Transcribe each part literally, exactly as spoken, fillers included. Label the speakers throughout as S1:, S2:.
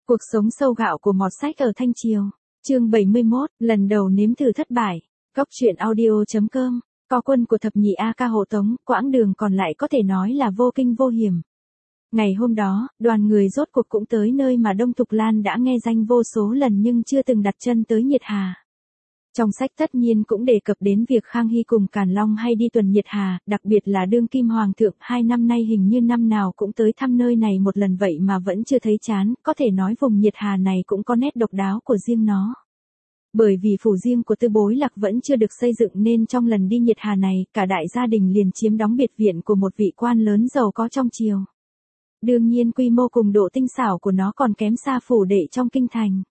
S1: Cuộc sống sâu gạo của mọt sách ở Thanh Triều. Chương bảy mươi mốt, lần đầu nếm thử thất bại. Góc truyện audio chấm com. Có quân của thập nhị A Ca hộ tống, quãng đường còn lại có thể nói là vô kinh vô hiểm. Ngày hôm đó, đoàn người rốt cuộc cũng tới nơi mà Đông Thục Lan đã nghe danh vô số lần nhưng chưa từng đặt chân tới Nhiệt Hà. Trong sách tất nhiên cũng đề cập đến việc Khang Hy cùng Càn Long hay đi tuần Nhiệt Hà, đặc biệt là đương kim hoàng thượng hai năm nay hình như năm nào cũng tới thăm nơi này một lần vậy mà vẫn chưa thấy chán, có thể nói vùng Nhiệt Hà này cũng có nét độc đáo của riêng nó. Bởi vì phủ riêng của Tư Bối Lạc vẫn chưa được xây dựng nên trong lần đi Nhiệt Hà này, cả đại gia đình liền chiếm đóng biệt viện của một vị quan lớn giàu có trong triều. Đương nhiên quy mô cùng độ tinh xảo của nó còn kém xa phủ đệ trong kinh thành.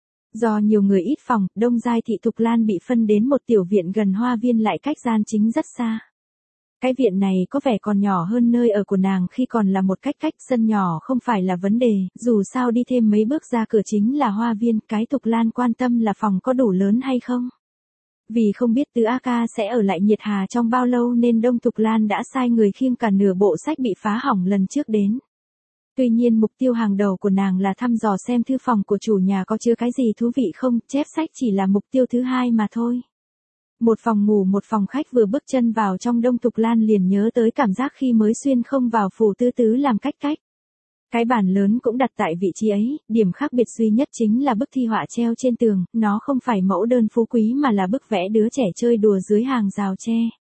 S1: Do nhiều người ít phòng, Đông Giai thị Thục Lan bị phân đến một tiểu viện gần hoa viên lại cách gian chính rất xa. Cái viện này có vẻ còn nhỏ hơn nơi ở của nàng khi còn là một cách cách sân nhỏ không phải là vấn đề, dù sao đi thêm mấy bước ra cửa chính là hoa viên, cái Thục Lan quan tâm là phòng có đủ lớn hay không. Vì không biết Tứ A Ca sẽ ở lại Nhiệt Hà trong bao lâu nên Đông Thục Lan đã sai người khiêng cả nửa bộ sách bị phá hỏng lần trước đến. Tuy nhiên mục tiêu hàng đầu của nàng là thăm dò xem thư phòng của chủ nhà có chứa cái gì thú vị không, chép sách chỉ là mục tiêu thứ hai mà thôi. Một phòng ngủ một phòng khách vừa bước chân vào trong Đông Thục Lan liền nhớ tới cảm giác khi mới xuyên không vào phủ Tư Tứ làm cách cách. Cái bàn lớn cũng đặt tại vị trí ấy, điểm khác biệt duy nhất chính là bức thi họa treo trên tường, nó không phải mẫu đơn phú quý mà là bức vẽ đứa trẻ chơi đùa dưới hàng rào tre.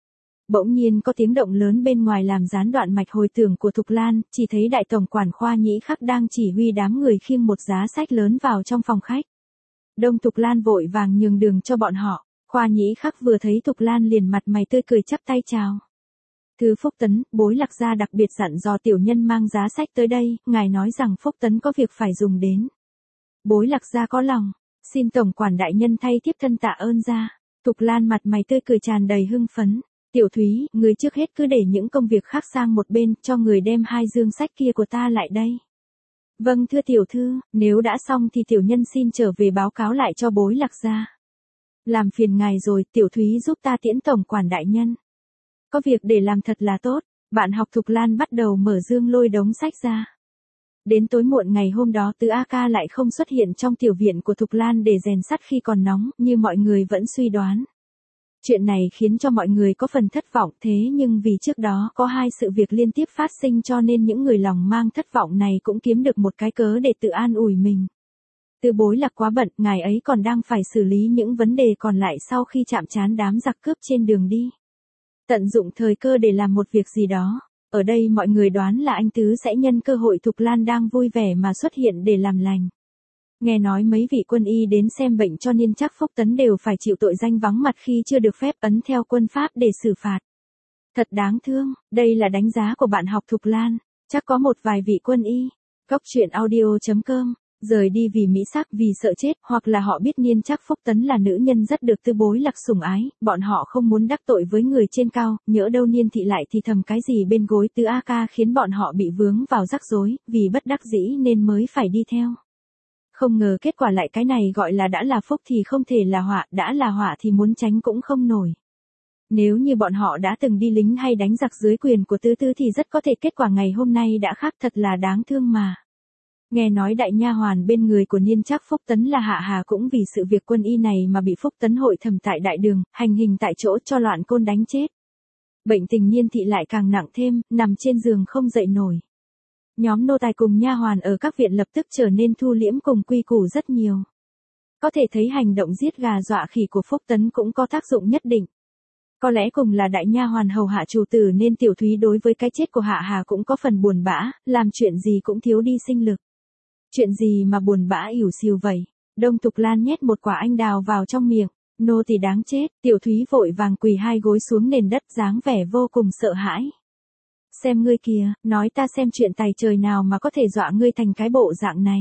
S1: Bỗng nhiên có tiếng động lớn bên ngoài làm gián đoạn mạch hồi tưởng của Thục Lan, chỉ thấy đại tổng quản Khoa Nhĩ Khắc đang chỉ huy đám người khiêng một giá sách lớn vào trong phòng khách. Đông Thục Lan vội vàng nhường đường cho bọn họ, Khoa Nhĩ Khắc vừa thấy Thục Lan liền mặt mày tươi cười chắp tay chào. Thứ Phúc Tấn, Bối Lạc gia đặc biệt dặn dò tiểu nhân mang giá sách tới đây, ngài nói rằng Phúc Tấn có việc phải dùng đến. Bối Lạc gia có lòng, xin tổng quản đại nhân thay tiếp thân tạ ơn ra. Thục Lan mặt mày tươi cười tràn đầy hưng phấn. Tiểu Thúy, người trước hết cứ để những công việc khác sang một bên, cho người đem hai dương sách kia của ta lại đây. Vâng thưa tiểu thư, nếu đã xong thì tiểu nhân xin trở về báo cáo lại cho Bối Lạc gia. Làm phiền ngài rồi, Tiểu Thúy giúp ta tiễn tổng quản đại nhân. Có việc để làm thật là tốt, bạn học Thục Lan bắt đầu mở dương lôi đống sách ra. Đến tối muộn ngày hôm đó Tứ A Ca lại không xuất hiện trong tiểu viện của Thục Lan để rèn sắt khi còn nóng, như mọi người vẫn suy đoán. Chuyện này khiến cho mọi người có phần thất vọng thế nhưng vì trước đó có hai sự việc liên tiếp phát sinh cho nên những người lòng mang thất vọng này cũng kiếm được một cái cớ để tự an ủi mình. Tư Bối Lạc quá bận, ngài ấy còn đang phải xử lý những vấn đề còn lại sau khi chạm trán đám giặc cướp trên đường đi. Tận dụng thời cơ để làm một việc gì đó. Ở đây mọi người đoán là anh Tứ sẽ nhân cơ hội Thục Lan đang vui vẻ mà xuất hiện để làm lành. Nghe nói mấy vị quân y đến xem bệnh cho nên chắc Phúc Tấn đều phải chịu tội danh vắng mặt khi chưa được phép ấn theo quân pháp để xử phạt. Thật đáng thương, đây là đánh giá của bạn học Thục Lan, chắc có một vài vị quân y. Góc truyện audio chấm com, rời đi vì mỹ sắc vì sợ chết, hoặc là họ biết Niên chắc Phúc Tấn là nữ nhân rất được Tư Bối Lạc sủng ái, bọn họ không muốn đắc tội với người trên cao, nhỡ đâu Niên thị lại thì thầm cái gì bên gối Tứ A Ca khiến bọn họ bị vướng vào rắc rối, vì bất đắc dĩ nên mới phải đi theo. Không ngờ kết quả lại cái này gọi là đã là phúc thì không thể là họa, đã là họa thì muốn tránh cũng không nổi. Nếu như bọn họ đã từng đi lính hay đánh giặc dưới quyền của Tứ Tứ thì rất có thể kết quả ngày hôm nay đã khác thật là đáng thương mà. Nghe nói đại nha hoàn bên người của Niên chắc Phúc Tấn là Hạ Hà cũng vì sự việc quân y này mà bị Phúc Tấn hội thẩm tại đại đường, hành hình tại chỗ cho loạn côn đánh chết. Bệnh tình Niên thị lại càng nặng thêm, nằm trên giường không dậy nổi. Nhóm nô tài cùng nha hoàn ở các viện lập tức trở nên thu liễm cùng quy củ rất nhiều. Có thể thấy hành động giết gà dọa khỉ của Phúc Tấn cũng có tác dụng nhất định. Có lẽ cùng là đại nha hoàn hầu hạ chủ tử nên Tiểu Thúy đối với cái chết của Hạ Hà cũng có phần buồn bã, làm chuyện gì cũng thiếu đi sinh lực. Chuyện gì mà buồn bã ỉu xìu vậy? Đông Thục Lan nhét một quả anh đào vào trong miệng, nô tỳ đáng chết, Tiểu Thúy vội vàng quỳ hai gối xuống nền đất dáng vẻ vô cùng sợ hãi. Xem ngươi kìa, nói ta xem chuyện tài trời nào mà có thể dọa ngươi thành cái bộ dạng này.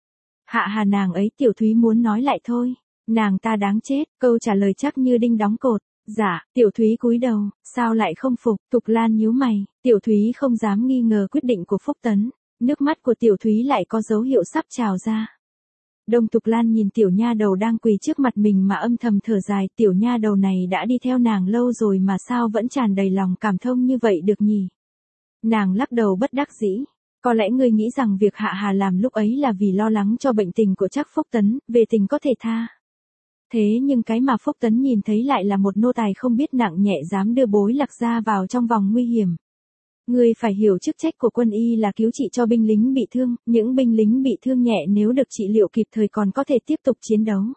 S1: Hạ Hà nàng ấy Tiểu Thúy muốn nói lại thôi, nàng ta đáng chết, câu trả lời chắc như đinh đóng cột. Dạ, Tiểu Thúy cúi đầu, sao lại không phục, Thục Lan nhíu mày, Tiểu Thúy không dám nghi ngờ quyết định của Phúc Tấn, nước mắt của Tiểu Thúy lại có dấu hiệu sắp trào ra. Đông Thục Lan nhìn tiểu nha đầu đang quỳ trước mặt mình mà âm thầm thở dài, tiểu nha đầu này đã đi theo nàng lâu rồi mà sao vẫn tràn đầy lòng cảm thông như vậy được nhỉ? Nàng lắc đầu bất đắc dĩ, Có lẽ ngươi nghĩ rằng việc Hạ Hà làm lúc ấy là vì lo lắng cho bệnh tình của Trác Phúc Tấn, về tình có thể tha. Thế nhưng cái mà Phúc Tấn nhìn thấy lại là một nô tài không biết nặng nhẹ dám đưa Bối Lạc Gia vào trong vòng nguy hiểm. Ngươi phải hiểu chức trách của quân y là cứu trị cho binh lính bị thương, những binh lính bị thương nhẹ nếu được trị liệu kịp thời còn có thể tiếp tục chiến đấu.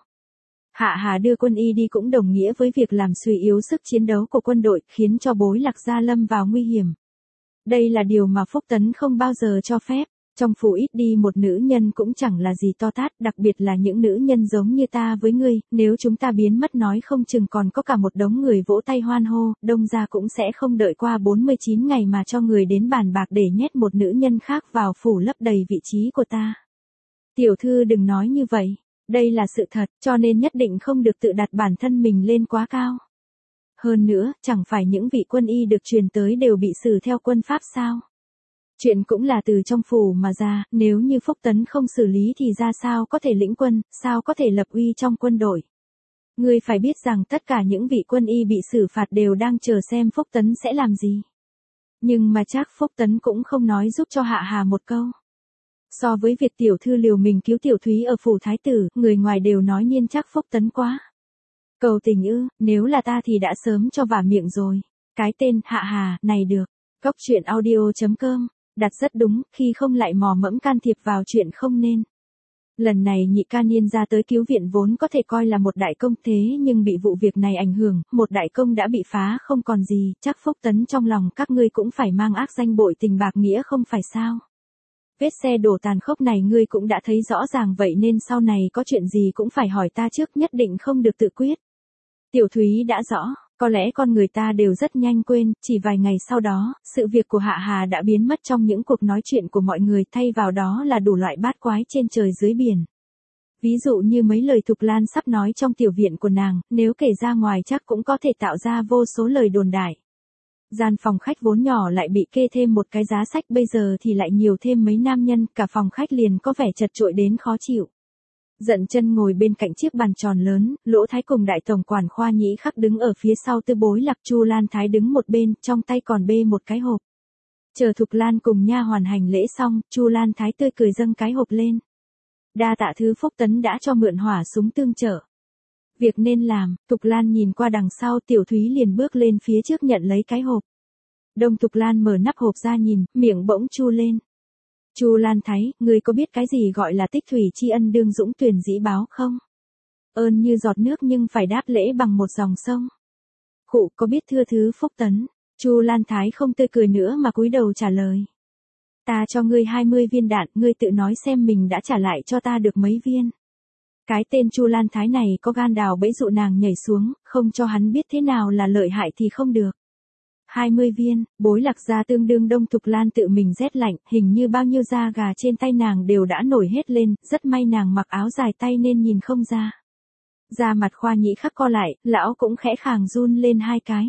S1: Hạ Hà đưa quân y đi cũng đồng nghĩa với việc làm suy yếu sức chiến đấu của quân đội, khiến cho Bối Lạc Gia lâm vào nguy hiểm. Đây là điều mà Phúc Tấn không bao giờ cho phép. Trong phủ ít đi một nữ nhân cũng chẳng là gì to tát, đặc biệt là những nữ nhân giống như ta với ngươi, nếu chúng ta biến mất nói không chừng còn có cả một đống người vỗ tay hoan hô, Đông gia cũng sẽ không đợi qua bốn mươi chín ngày mà cho người đến bàn bạc để nhét một nữ nhân khác vào phủ lấp đầy vị trí của ta. Tiểu thư đừng nói như vậy, đây là sự thật, cho nên nhất định không được tự đặt bản thân mình lên quá cao. Hơn nữa, chẳng phải những vị quân y được truyền tới đều bị xử theo quân pháp sao? Chuyện cũng là từ trong phủ mà ra, nếu như Phúc Tấn không xử lý thì ra sao có thể lĩnh quân, sao có thể lập uy trong quân đội. Ngươi phải biết rằng tất cả những vị quân y bị xử phạt đều đang chờ xem Phúc Tấn sẽ làm gì. Nhưng mà chắc Phúc Tấn cũng không nói giúp cho Hạ Hà một câu. So với việc tiểu thư liều mình cứu tiểu thúy ở phủ thái tử, người ngoài đều nói nhiên chắc Phúc Tấn quá. Cầu tình ư, nếu là ta thì đã sớm cho vả miệng rồi. Cái tên Hạ Hà này được. Góc truyện audio chấm com đặt rất đúng, khi không lại mò mẫm can thiệp vào chuyện không nên. Lần này nhị ca niên ra tới cứu viện vốn có thể coi là một đại công, thế nhưng bị vụ việc này ảnh hưởng, một đại công đã bị phá không còn gì, chắc Phúc Tấn trong lòng các ngươi cũng phải mang ác danh bội tình bạc nghĩa không phải sao. Vết xe đổ tàn khốc này ngươi cũng đã thấy rõ ràng vậy nên sau này có chuyện gì cũng phải hỏi ta trước, nhất định không được tự quyết. Tiểu Thúy đã rõ. Có lẽ con người ta đều rất nhanh quên, chỉ vài ngày sau đó, sự việc của Hạ Hà đã biến mất trong những cuộc nói chuyện của mọi người, thay vào đó là đủ loại bát quái trên trời dưới biển. Ví dụ như mấy lời Thục Lan sắp nói trong tiểu viện của nàng, nếu kể ra ngoài chắc cũng có thể tạo ra vô số lời đồn đại. Gian phòng khách vốn nhỏ lại bị kê thêm một cái giá sách, bây giờ thì lại nhiều thêm mấy nam nhân, cả phòng khách liền có vẻ chật chội đến khó chịu. Dận Chân ngồi bên cạnh chiếc bàn tròn lớn, Lỗ Thái cùng đại tổng quản Khoa Nhĩ Khắc đứng ở phía sau Tư Bối Lạc, Chu Lan Thái đứng một bên, trong tay còn bê một cái hộp. Chờ Thục Lan cùng nha hoàn hành lễ xong, Chu Lan Thái tươi cười dâng cái hộp lên. Đa tạ thứ Phúc Tấn đã cho mượn hỏa súng tương trợ. Việc nên làm, Thục Lan nhìn qua đằng sau, Tiểu Thúy liền bước lên phía trước nhận lấy cái hộp. Đông Thục Lan mở nắp hộp ra nhìn, miệng bỗng chu lên. Chu Lan Thái, ngươi có biết cái gì gọi là tích thủy tri ân đương dũng tuyển dĩ báo không? Ơn như giọt nước nhưng phải đáp lễ bằng một dòng sông. Khụ, có biết thưa thứ Phúc Tấn? Chu Lan Thái không tươi cười nữa mà cúi đầu trả lời. Ta cho ngươi hai mươi viên đạn, ngươi tự nói xem mình đã trả lại cho ta được mấy viên. Cái tên Chu Lan Thái này có gan đào bẫy dụ nàng nhảy xuống, không cho hắn biết thế nào là lợi hại thì không được. hai mươi viên, Bối Lạc Gia tương đương Đông Thục Lan tự mình rét lạnh, hình như bao nhiêu da gà trên tay nàng đều đã nổi hết lên, rất may nàng mặc áo dài tay nên nhìn không ra. Da mặt Khoa Nhĩ Khắc co lại, lão cũng khẽ khàng run lên hai cái.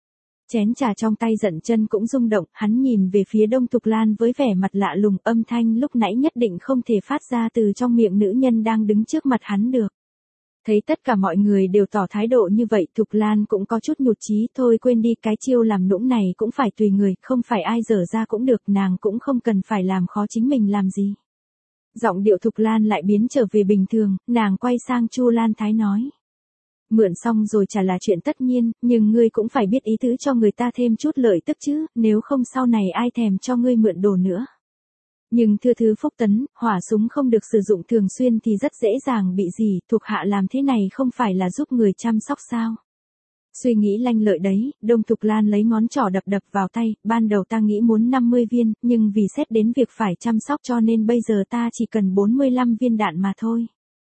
S1: Chén trà trong tay Dận Chân cũng rung động, hắn nhìn về phía Đông Thục Lan với vẻ mặt lạ lùng, âm thanh lúc nãy nhất định không thể phát ra từ trong miệng nữ nhân đang đứng trước mặt hắn được. Thấy tất cả mọi người đều tỏ thái độ như vậy, Thục Lan cũng có chút nhụt chí, thôi quên đi, cái chiêu làm nũng này cũng phải tùy người, không phải ai dở ra cũng được, nàng cũng không cần phải làm khó chính mình làm gì. Giọng điệu Thục Lan lại biến trở về bình thường, nàng quay sang Chu Lan Thái nói. Mượn xong rồi trả là chuyện tất nhiên, nhưng ngươi cũng phải biết ý tứ cho người ta thêm chút lợi tức chứ, nếu không sau này ai thèm cho ngươi mượn đồ nữa. Nhưng thưa thứ Phúc Tấn, hỏa súng không được sử dụng thường xuyên thì rất dễ dàng bị gì, thuộc hạ làm thế này không phải là giúp người chăm sóc sao? Suy nghĩ lanh lợi đấy, Đông Thục Lan lấy ngón trỏ đập đập vào tay, ban đầu ta nghĩ muốn năm mươi viên, nhưng vì xét đến việc phải chăm sóc cho nên bây giờ ta chỉ cần bốn mươi lăm viên đạn mà thôi.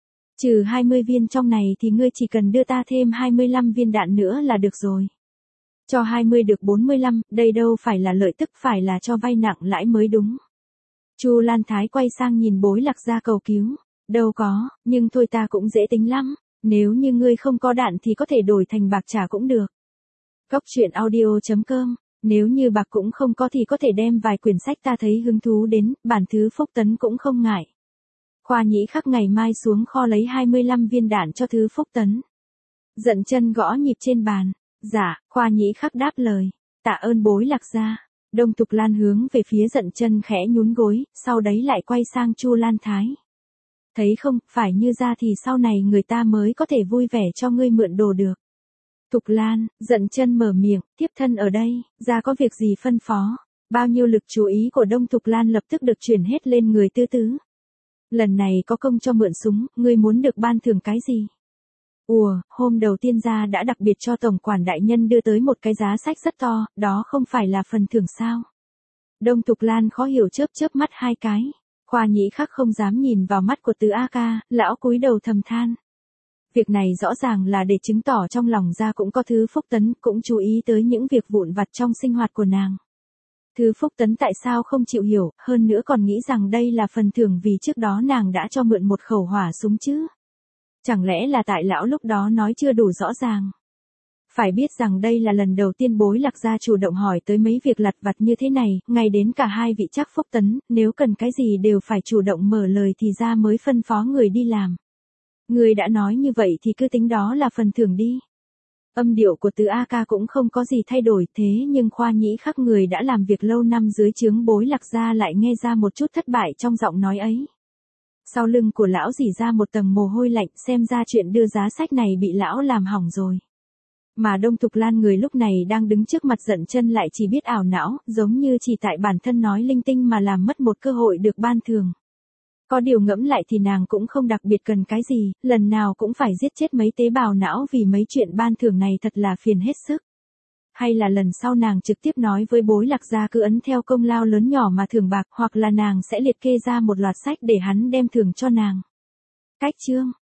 S1: Trừ hai mươi viên trong này thì ngươi chỉ cần đưa ta thêm hai mươi lăm viên đạn nữa là được rồi. Cho hai mươi được bốn mươi lăm, đây đâu phải là lợi tức, phải là cho vay nặng lãi mới đúng. Chu Lan Thái quay sang nhìn Bối Lạc Gia cầu cứu. Đâu có, nhưng thôi ta cũng dễ tính lắm. Nếu như ngươi không có đạn thì có thể đổi thành bạc trả cũng được. Góc truyện audio chấm com. Nếu như bạc cũng không có thì có thể đem vài quyển sách ta thấy hứng thú đến, bản thứ Phúc Tấn cũng không ngại. Khoa Nhĩ Khắc ngày mai xuống kho lấy hai mươi lăm viên đạn cho thứ Phúc Tấn. Dận Chân gõ nhịp trên bàn. Dạ, Khoa Nhĩ Khắc đáp lời. Tạ ơn Bối Lạc Gia. Đông Thục Lan hướng về phía Dận Chân khẽ nhún gối, sau đấy lại quay sang Chu Lan Thái. Thấy không, phải như ra thì sau này người ta mới có thể vui vẻ cho ngươi mượn đồ được. Thục Lan, Dận Chân mở miệng, tiếp thân ở đây, ra có việc gì phân phó. Bao nhiêu lực chú ý của Đông Thục Lan lập tức được chuyển hết lên người Tư Tứ. Lần này có công cho mượn súng, ngươi muốn được ban thưởng cái gì? Ùa, hôm đầu tiên ra đã đặc biệt cho tổng quản đại nhân đưa tới một cái giá sách rất to, đó không phải là phần thưởng sao? Đông Thục Lan khó hiểu chớp chớp mắt hai cái. Khoa Nhĩ Khắc không dám nhìn vào mắt của Từ A Ca, lão cúi đầu thầm than. Việc này rõ ràng là để chứng tỏ trong lòng ra cũng có Thứ Phúc Tấn, cũng chú ý tới những việc vụn vặt trong sinh hoạt của nàng. Thứ Phúc Tấn tại sao không chịu hiểu, hơn nữa còn nghĩ rằng đây là phần thưởng vì trước đó nàng đã cho mượn một khẩu hỏa súng chứ? Chẳng lẽ là tại lão lúc đó nói chưa đủ rõ ràng? Phải biết rằng đây là lần đầu tiên Bối Lạc gia chủ động hỏi tới mấy việc lặt vặt như thế này, ngay đến cả hai vị Trác Phúc Tấn, nếu cần cái gì đều phải chủ động mở lời thì ra mới phân phó người đi làm. Người đã nói như vậy thì cứ tính đó là phần thưởng đi. Âm điệu của Từ A Ca cũng không có gì thay đổi, thế nhưng Khoa Nhĩ Khắc người đã làm việc lâu năm dưới trướng Bối Lạc gia lại nghe ra một chút thất bại trong giọng nói ấy. Sau lưng của lão rỉ ra một tầng mồ hôi lạnh, xem ra chuyện đưa giá sách này bị lão làm hỏng rồi. Mà Đông Thục Lan người lúc này đang đứng trước mặt Dận Chân lại chỉ biết ảo não, giống như chỉ tại bản thân nói linh tinh mà làm mất một cơ hội được ban thưởng. Có điều ngẫm lại thì nàng cũng không đặc biệt cần cái gì, lần nào cũng phải giết chết mấy tế bào não vì mấy chuyện ban thưởng này thật là phiền hết sức. Hay là lần sau nàng trực tiếp nói với Bối Lạc gia cứ ấn theo công lao lớn nhỏ mà thưởng bạc, hoặc là nàng sẽ liệt kê ra một loạt sách để hắn đem thưởng cho nàng. Cách chương